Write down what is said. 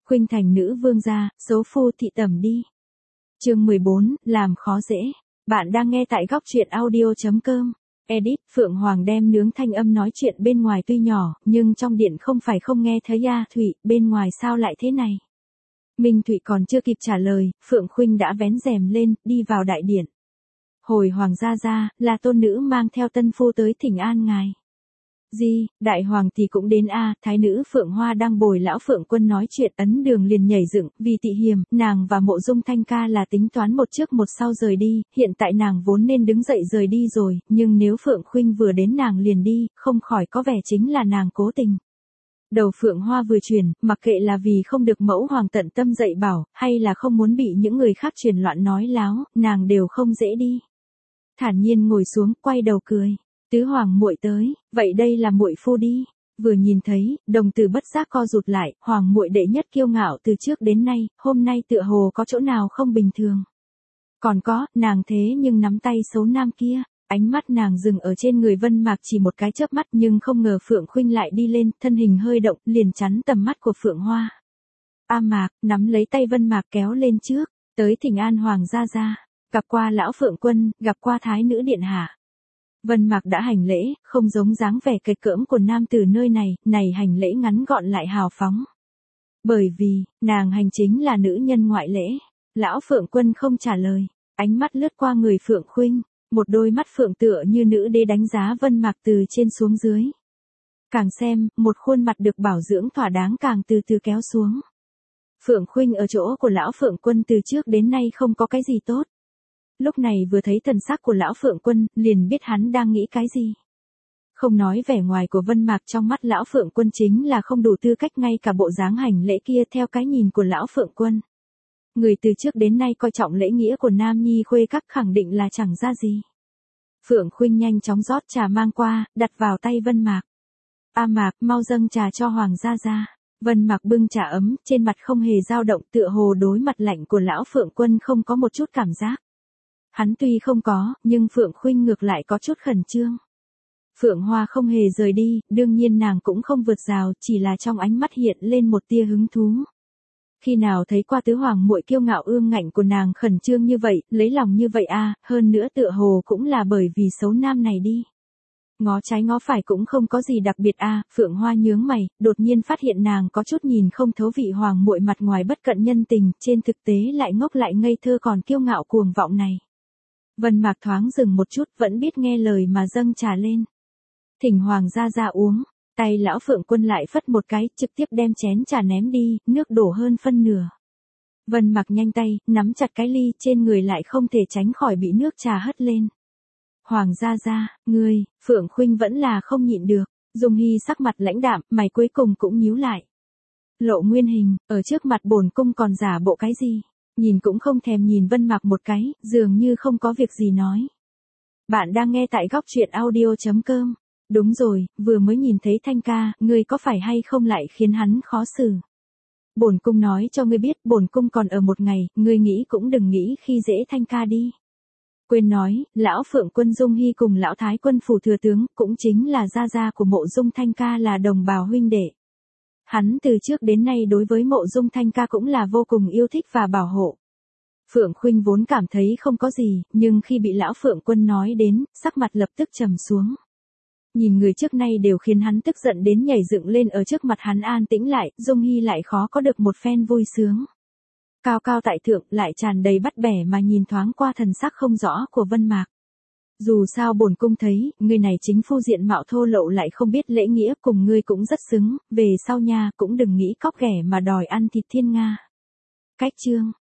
Khuynh thành nữ vương gia, số phu thị tẩm đi. Chương 14, làm khó dễ. Bạn đang nghe tại góc truyện audio.com. Edit, Phượng Hoàng đem nướng thanh âm nói chuyện bên ngoài tuy nhỏ, nhưng trong điện không phải không nghe thấy a Thụy, bên ngoài sao lại thế này? Minh Thụy còn chưa kịp trả lời, Phượng Khuynh đã vén rèm lên, đi vào đại điện. Hồi Hoàng gia, là tôn nữ mang theo tân phu tới thỉnh an ngài. Gì, đại hoàng thì cũng đến a thái nữ Phượng Hoa đang bồi lão Phượng Quân nói chuyện ấn đường liền nhảy dựng, vì tị hiềm, nàng và Mộ Dung Thanh Ca là tính toán một trước một sau rời đi, hiện tại nàng vốn nên đứng dậy rời đi rồi, nhưng nếu Phượng Khuynh vừa đến nàng liền đi, không khỏi có vẻ chính là nàng cố tình. Đầu Phượng Hoa vừa chuyển, mặc kệ là vì không được mẫu hoàng tận tâm dạy bảo, hay là không muốn bị những người khác truyền loạn nói láo, nàng đều không dễ đi. Thản nhiên ngồi xuống, quay đầu cười. Tứ hoàng muội tới, vậy đây là muội phu đi. Vừa nhìn thấy, đồng tử bất giác co rụt lại, hoàng muội đệ nhất kiêu ngạo từ trước đến nay, hôm nay tựa hồ có chỗ nào không bình thường. Còn có, nàng thế nhưng nắm tay xấu nam kia, ánh mắt nàng dừng ở trên người Vân Mạc chỉ một cái chớp mắt, nhưng không ngờ Phượng Khuynh lại đi lên, thân hình hơi động, liền chắn tầm mắt của Phượng Hoa. A Mạc, nắm lấy tay Vân Mạc kéo lên trước, tới thỉnh an hoàng gia, gặp qua lão Phượng Quân, gặp qua thái nữ điện hạ. Vân Mạc đã hành lễ, không giống dáng vẻ kịch cỡm của nam tử nơi này hành lễ ngắn gọn lại hào phóng. Bởi vì, nàng hành chính là nữ nhân ngoại lễ. Lão Phượng Quân không trả lời, ánh mắt lướt qua người Phượng Khuynh, một đôi mắt phượng tựa như nữ đế đánh giá Vân Mạc từ trên xuống dưới. Càng xem, một khuôn mặt được bảo dưỡng thỏa đáng càng từ từ kéo xuống. Phượng Khuynh ở chỗ của lão Phượng Quân từ trước đến nay không có cái gì tốt. Lúc này vừa thấy thần sắc của lão Phượng Quân, liền biết hắn đang nghĩ cái gì. Không nói vẻ ngoài của Vân Mạc, trong mắt lão Phượng Quân chính là không đủ tư cách, ngay cả bộ dáng hành lễ kia theo cái nhìn của lão Phượng Quân. Người từ trước đến nay coi trọng lễ nghĩa của nam nhi khuê các khẳng định là chẳng ra gì. Phượng Khuynh nhanh chóng rót trà mang qua, đặt vào tay Vân Mạc. A Mạc, mau dâng trà cho hoàng gia. Vân Mạc bưng trà ấm, trên mặt không hề dao động, tựa hồ đối mặt lạnh của lão Phượng Quân không có một chút cảm giác. Hắn tuy không có, nhưng Phượng Khuynh ngược lại có chút khẩn trương. Phượng Hoa không hề rời đi, đương nhiên nàng cũng không vượt rào, chỉ là trong ánh mắt hiện lên một tia hứng thú. Khi nào thấy qua tứ hoàng muội kiêu ngạo ương ngạnh của nàng khẩn trương như vậy, lấy lòng như vậy a, hơn nữa tựa hồ cũng là bởi vì xấu nam này đi. Ngó trái ngó phải cũng không có gì đặc biệt a, Phượng Hoa nhướng mày, đột nhiên phát hiện nàng có chút nhìn không thấu vị hoàng muội mặt ngoài bất cận nhân tình, trên thực tế lại ngốc lại ngây thơ còn kiêu ngạo cuồng vọng này. Vân Mạc thoáng dừng một chút, vẫn biết nghe lời mà dâng trà lên. Thỉnh hoàng gia uống, tay lão Phượng Quân lại phất một cái, trực tiếp đem chén trà ném đi, nước đổ hơn phân nửa. Vân Mạc nhanh tay, nắm chặt cái ly, trên người lại không thể tránh khỏi bị nước trà hất lên. Hoàng gia, ngươi, Phượng Khuynh vẫn là không nhịn được, Dung Hy sắc mặt lãnh đạm, mày cuối cùng cũng nhíu lại. Lộ nguyên hình, ở trước mặt bổn cung còn giả bộ cái gì? Nhìn cũng không thèm nhìn Vân Mạc một cái, dường như không có việc gì nói. Bạn đang nghe tại góc truyện audio.com. Đúng rồi, vừa mới nhìn thấy Thanh Ca, ngươi có phải hay không lại khiến hắn khó xử? Bổn cung nói cho ngươi biết, bổn cung còn ở một ngày, ngươi nghĩ cũng đừng nghĩ khi dễ Thanh Ca đi. Quên nói, lão Phượng Quân Dung Hy cùng lão Thái Quân phủ thừa tướng, cũng chính là gia của Mộ Dung Thanh Ca là đồng bào huynh đệ. Hắn từ trước đến nay đối với Mộ Dung Thanh Ca cũng là vô cùng yêu thích và bảo hộ. Phượng Khuynh vốn cảm thấy không có gì, nhưng khi bị lão Phượng Quân nói đến, sắc mặt lập tức trầm xuống. Nhìn người trước nay đều khiến hắn tức giận đến nhảy dựng lên, ở trước mặt hắn an tĩnh lại, Dung Hy lại khó có được một phen vui sướng. Cao cao tại thượng, lại tràn đầy bắt bẻ mà nhìn thoáng qua thần sắc không rõ của Vân Mạc. Dù sao bổn cung thấy, người này chính phu diện mạo thô lậu lại không biết lễ nghĩa, cùng ngươi cũng rất xứng, về sau nha, cũng đừng nghĩ cóc ghẻ mà đòi ăn thịt thiên nga. Cách chương,